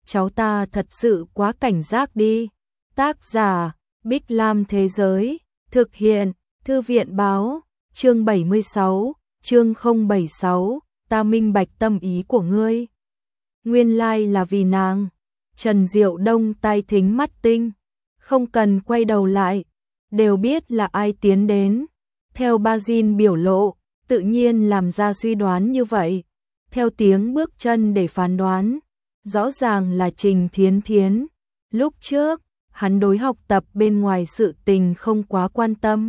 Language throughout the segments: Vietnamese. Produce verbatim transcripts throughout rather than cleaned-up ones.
cháu ta thật sự quá cảnh giác đi. Tác giả, Bích Lam Thế Giới, thực hiện, Thư viện Báo, chương bảy mươi sáu, chương không bảy sáu, ta minh bạch tâm ý của ngươi. Nguyên lai là vì nàng. Trần Diệu Đông tai thính mắt tinh, không cần quay đầu lại, đều biết là ai tiến đến. Theo Bazin biểu lộ, tự nhiên làm ra suy đoán như vậy. Theo tiếng bước chân để phán đoán, rõ ràng là Trình Thiến Thiến. Lúc trước, hắn đối học tập bên ngoài sự tình không quá quan tâm.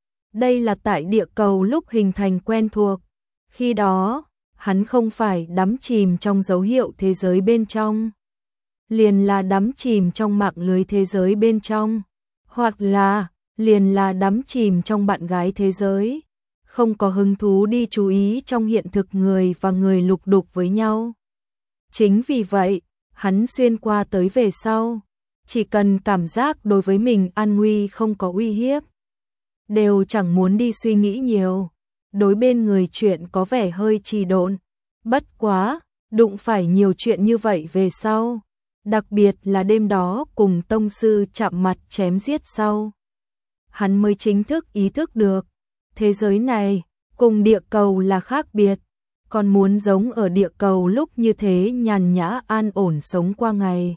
Đây là tại địa cầu lúc hình thành quen thuộc. Khi đó, hắn không phải đắm chìm trong dấu hiệu thế giới bên trong, liền là đắm chìm trong mạng lưới thế giới bên trong, hoặc là liền là đắm chìm trong bạn gái thế giới, không có hứng thú đi chú ý trong hiện thực người và người lục đục với nhau. Chính vì vậy, hắn xuyên qua tới về sau, chỉ cần cảm giác đối với mình an nguy không có uy hiếp, đều chẳng muốn đi suy nghĩ nhiều. Đối bên người chuyện có vẻ hơi trì độn, bất quá, đụng phải nhiều chuyện như vậy về sau, đặc biệt là đêm đó cùng tông sư chạm mặt chém giết sau. Hắn mới chính thức ý thức được, thế giới này, cùng địa cầu là khác biệt, còn muốn giống ở địa cầu lúc như thế nhàn nhã an ổn sống qua ngày.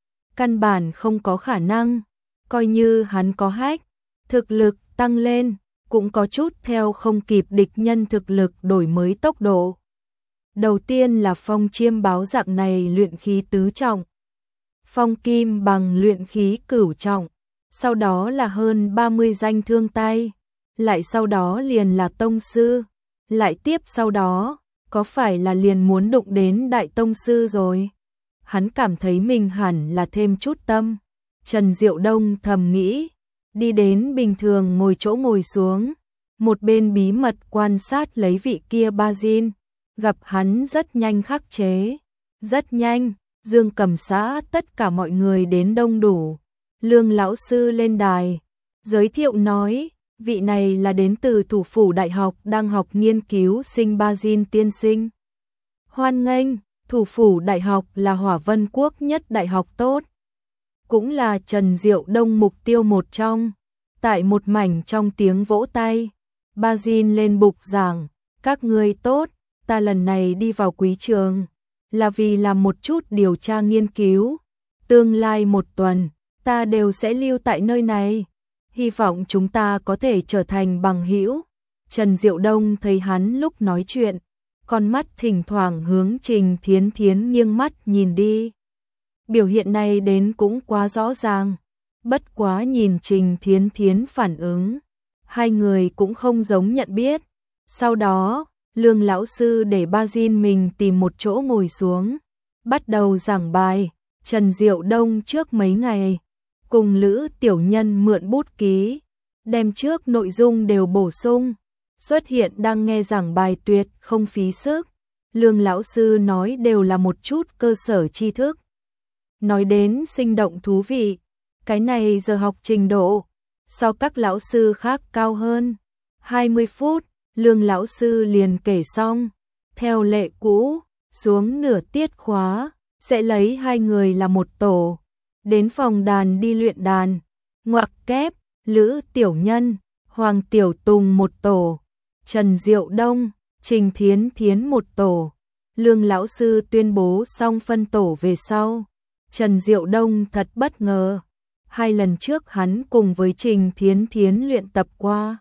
Căn bản không có khả năng, coi như hắn có hack, thực lực tăng lên, cũng có chút theo không kịp địch nhân thực lực đổi mới tốc độ. Đầu tiên là phong chiêm báo dạng này luyện khí tứ trọng, phong kim bằng luyện khí cửu trọng, sau đó là hơn ba mươi danh thương tay, lại sau đó liền là tông sư, lại tiếp sau đó, có phải là liền muốn đụng đến đại tông sư rồi. Hắn cảm thấy mình hẳn là thêm chút tâm. Trần Diệu Đông thầm nghĩ, đi đến bình thường ngồi chỗ ngồi xuống, một bên bí mật quan sát lấy vị kia Bazin, gặp hắn rất nhanh khắc chế. Rất nhanh, Dương Cầm xã tất cả mọi người đến đông đủ. Lương lão sư lên đài, giới thiệu nói, vị này là đến từ thủ phủ đại học đang học nghiên cứu sinh Bazin tiên sinh. Hoan nghênh, thủ phủ đại học là Hỏa Vân Quốc nhất đại học tốt, cũng là Trần Diệu Đông mục tiêu một trong. Tại một mảnh trong tiếng vỗ tay, Bazin lên bục giảng, các ngươi tốt, ta lần này đi vào quý trường, là vì làm một chút điều tra nghiên cứu, tương lai một tuần, ta đều sẽ lưu tại nơi này, hy vọng chúng ta có thể trở thành bằng hữu. Trần Diệu Đông thấy hắn lúc nói chuyện, con mắt thỉnh thoảng hướng Trình Thiến Thiến nghiêng mắt nhìn đi. Biểu hiện này đến cũng quá rõ ràng, bất quá nhìn Trình Thiến Thiến phản ứng, hai người cũng không giống nhận biết. Sau đó, Lương lão sư để Bazin mình tìm một chỗ ngồi xuống, bắt đầu giảng bài. Trần Diệu Đông trước mấy ngày, cùng Lữ Tiểu Nhân mượn bút ký, đem trước nội dung đều bổ sung, xuất hiện đang nghe giảng bài tuyệt không phí sức. Lương lão sư nói đều là một chút cơ sở tri thức, nói đến sinh động thú vị. Cái này giờ học trình độ so các lão sư khác cao hơn. hai mươi phút, Lương lão sư liền kể xong. Theo lệ cũ, xuống nửa tiết khóa, sẽ lấy hai người là một tổ, đến phòng đàn đi luyện đàn. Ngoặc kép, Lữ Tiểu Nhân, Hoàng Tiểu Tùng một tổ, Trần Diệu Đông, Trình Thiến Thiến một tổ. Lương lão sư tuyên bố xong phân tổ về sau, Trần Diệu Đông thật bất ngờ. Hai lần trước hắn cùng với Trình Thiến Thiến luyện tập qua.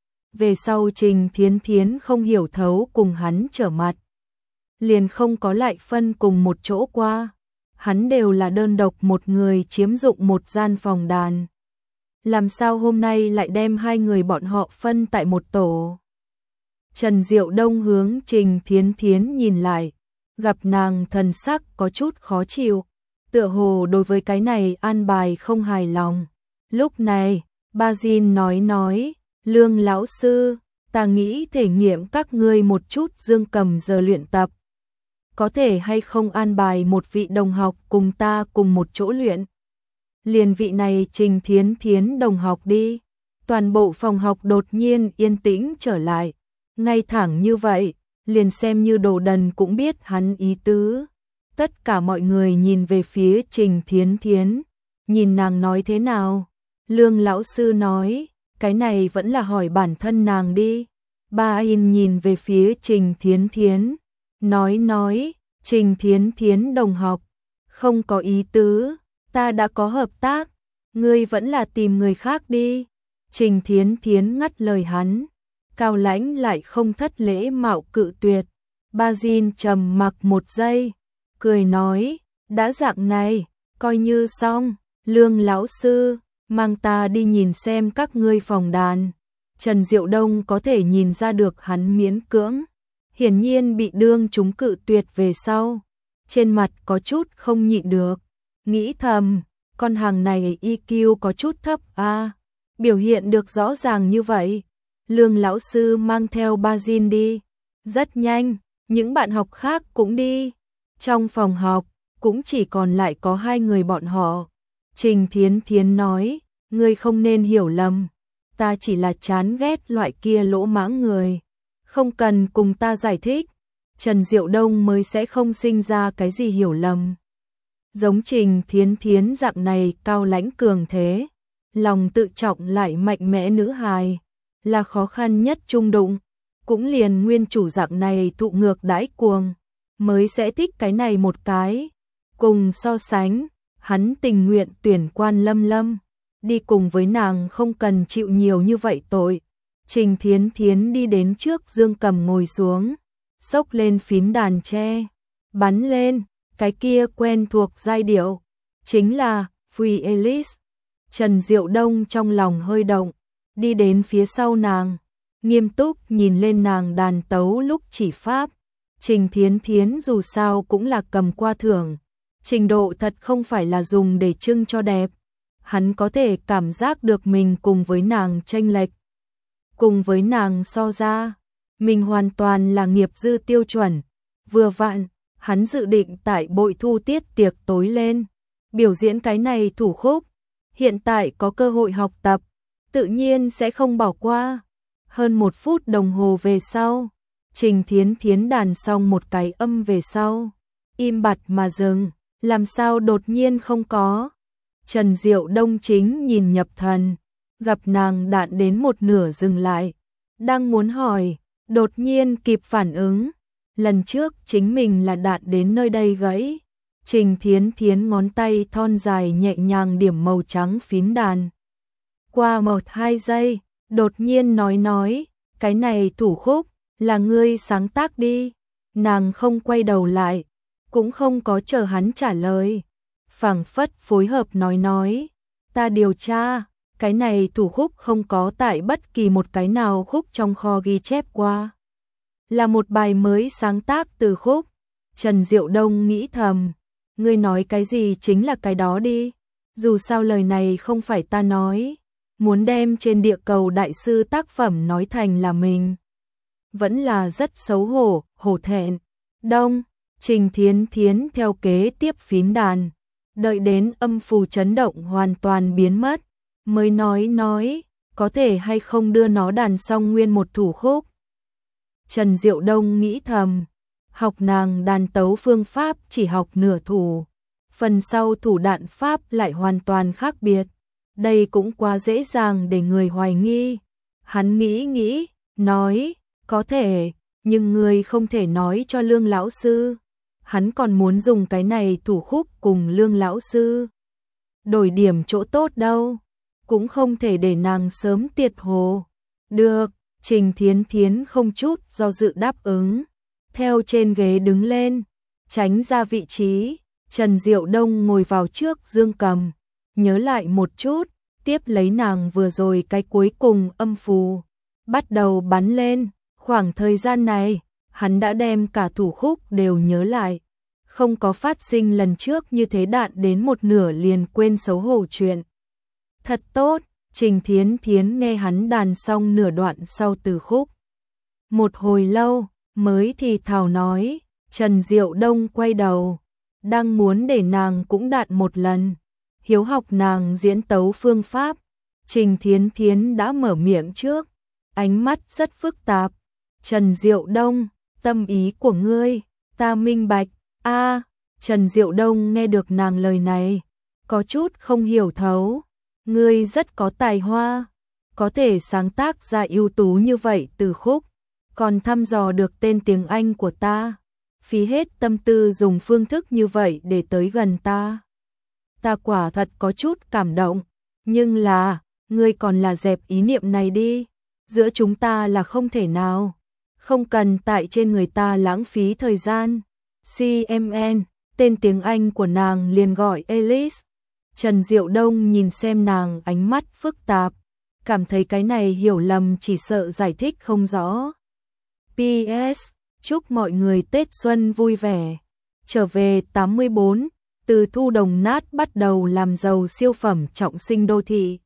Về sau Trình Thiến Thiến không hiểu thấu cùng hắn trở mặt, liền không có lại phân cùng một chỗ qua. Hắn đều là đơn độc một người chiếm dụng một gian phòng đàn. Làm sao hôm nay lại đem hai người bọn họ phân tại một tổ? Trần Diệu Đông hướng Trình Thiến Thiến nhìn lại, gặp nàng thần sắc có chút khó chịu, tựa hồ đối với cái này an bài không hài lòng. Lúc này, Bazin nói nói, Lương lão sư, ta nghĩ thể nghiệm các ngươi một chút Dương Cầm giờ luyện tập. Có thể hay không an bài một vị đồng học cùng ta cùng một chỗ luyện? Liền vị này Trình Thiến Thiến đồng học đi. Toàn bộ phòng học đột nhiên yên tĩnh trở lại. Ngay thẳng như vậy, liền xem như đồ đần cũng biết hắn ý tứ. Tất cả mọi người nhìn về phía Trình Thiến Thiến, nhìn nàng nói thế nào? Lương lão sư nói, cái này vẫn là hỏi bản thân nàng đi. Ba In nhìn về phía Trình Thiến Thiến, nói nói, Trình Thiến Thiến đồng học, không có ý tứ, ta đã có hợp tác, ngươi vẫn là tìm người khác đi. Trình Thiến Thiến ngắt lời hắn, Cao Lãnh lại không thất lễ mạo cự tuyệt. Ba In trầm mặc một giây, cười nói, đã dạng này, coi như xong. Lương lão sư, mang ta đi nhìn xem các ngươi phòng đàn. Trần Diệu Đông có thể nhìn ra được hắn miễn cưỡng, hiển nhiên bị đương chúng cự tuyệt về sau, trên mặt có chút không nhịn được, nghĩ thầm, con hàng này i kiu có chút thấp a, à, biểu hiện được rõ ràng như vậy. Lương lão sư mang theo Ba In đi, rất nhanh, những bạn học khác cũng đi. Trong phòng học, cũng chỉ còn lại có hai người bọn họ. Trình Thiến Thiến nói, ngươi không nên hiểu lầm, ta chỉ là chán ghét loại kia lỗ mãng người, không cần cùng ta giải thích. Trần Diệu Đông mới sẽ không sinh ra cái gì hiểu lầm. Giống Trình Thiến Thiến dạng này cao lãnh cường thế, lòng tự trọng lại mạnh mẽ nữ hài, là khó khăn nhất chung đụng, cũng liền nguyên chủ dạng này thụ ngược đãi cuồng, mới sẽ thích cái này một cái. Cùng so sánh, hắn tình nguyện tuyển Quan Lâm Lâm, đi cùng với nàng không cần chịu nhiều như vậy tội. Trình Thiến Thiến đi đến trước Dương Cầm ngồi xuống, xốc lên phím đàn tre, bắn lên, cái kia quen thuộc giai điệu, chính là Free Alice. Trần Diệu Đông trong lòng hơi động, đi đến phía sau nàng, nghiêm túc nhìn lên nàng đàn tấu lúc chỉ pháp. Trình Thiến Thiến dù sao cũng là cầm qua thưởng, trình độ thật không phải là dùng để trưng cho đẹp. Hắn có thể cảm giác được mình cùng với nàng chênh lệch, cùng với nàng so ra, mình hoàn toàn là nghiệp dư tiêu chuẩn. Vừa vặn, hắn dự định tại bội thu tiết tiệc tối lên, biểu diễn cái này thủ khúc, hiện tại có cơ hội học tập, tự nhiên sẽ không bỏ qua. Hơn một phút đồng hồ về sau, Trình Thiến Thiến đàn xong một cái âm về sau, im bặt mà dừng, làm sao đột nhiên không có. Trần Diệu Đông chính nhìn nhập thần, gặp nàng đạn đến một nửa dừng lại, đang muốn hỏi, đột nhiên kịp phản ứng, lần trước chính mình là đạn đến nơi đây gãy. Trình Thiến Thiến ngón tay thon dài nhẹ nhàng điểm màu trắng phím đàn. Qua một hai giây, đột nhiên nói nói, cái này thủ khúc, là ngươi sáng tác đi. Nàng không quay đầu lại, cũng không có chờ hắn trả lời, phảng phất phối hợp nói nói, ta điều tra, cái này thủ khúc không có tại bất kỳ một cái nào khúc trong kho ghi chép qua, là một bài mới sáng tác từ khúc. Trần Diệu Đông nghĩ thầm, ngươi nói cái gì chính là cái đó đi, dù sao lời này không phải ta nói, muốn đem trên địa cầu đại sư tác phẩm nói thành là mình, vẫn là rất xấu hổ, hổ thẹn. Đông, Trình Thiến Thiến theo kế tiếp phím đàn, đợi đến âm phù chấn động hoàn toàn biến mất, mới nói nói, có thể hay không đưa nó đàn xong nguyên một thủ khúc. Trần Diệu Đông nghĩ thầm, học nàng đàn tấu phương pháp chỉ học nửa thủ, phần sau thủ đạn pháp lại hoàn toàn khác biệt, đây cũng quá dễ dàng để người hoài nghi. Hắn nghĩ nghĩ, nói, có thể, nhưng người không thể nói cho Lương lão sư. Hắn còn muốn dùng cái này thủ khúc cùng Lương lão sư đổi điểm chỗ tốt đâu, cũng không thể để nàng sớm tiệt hồ. Được, Trình Thiến Thiến không chút do dự đáp ứng, theo trên ghế đứng lên, tránh ra vị trí. Trần Diệu Đông ngồi vào trước Dương Cầm, nhớ lại một chút, tiếp lấy nàng vừa rồi cái cuối cùng âm phù, bắt đầu bắn lên. Khoảng thời gian này, hắn đã đem cả thủ khúc đều nhớ lại, không có phát sinh lần trước như thế đạn đến một nửa liền quên xấu hổ chuyện. Thật tốt, Trình Thiến Thiến nghe hắn đàn xong nửa đoạn sau từ khúc. Một hồi lâu, mới thì thào nói, Trần Diệu Đông quay đầu, đang muốn để nàng cũng đạn một lần, hiếu học nàng diễn tấu phương pháp. Trình Thiến Thiến đã mở miệng trước, ánh mắt rất phức tạp. Trần Diệu Đông, tâm ý của ngươi, ta minh bạch, a Trần Diệu Đông nghe được nàng lời này, có chút không hiểu thấu. Ngươi rất có tài hoa, có thể sáng tác ra ưu tú như vậy từ khúc, còn thăm dò được tên tiếng Anh của ta, phí hết tâm tư dùng phương thức như vậy để tới gần ta. Ta quả thật có chút cảm động, nhưng là, ngươi còn là dẹp ý niệm này đi, giữa chúng ta là không thể nào, không cần tại trên người ta lãng phí thời gian. xê em en, tên tiếng Anh của nàng liền gọi Alice. Trần Diệu Đông nhìn xem nàng ánh mắt phức tạp, cảm thấy cái này hiểu lầm chỉ sợ giải thích không rõ. pê ét. Chúc mọi người Tết Xuân vui vẻ. Trở về tám mươi bốn, từ thu đồng nát bắt đầu làm giàu siêu phẩm trọng sinh đô thị.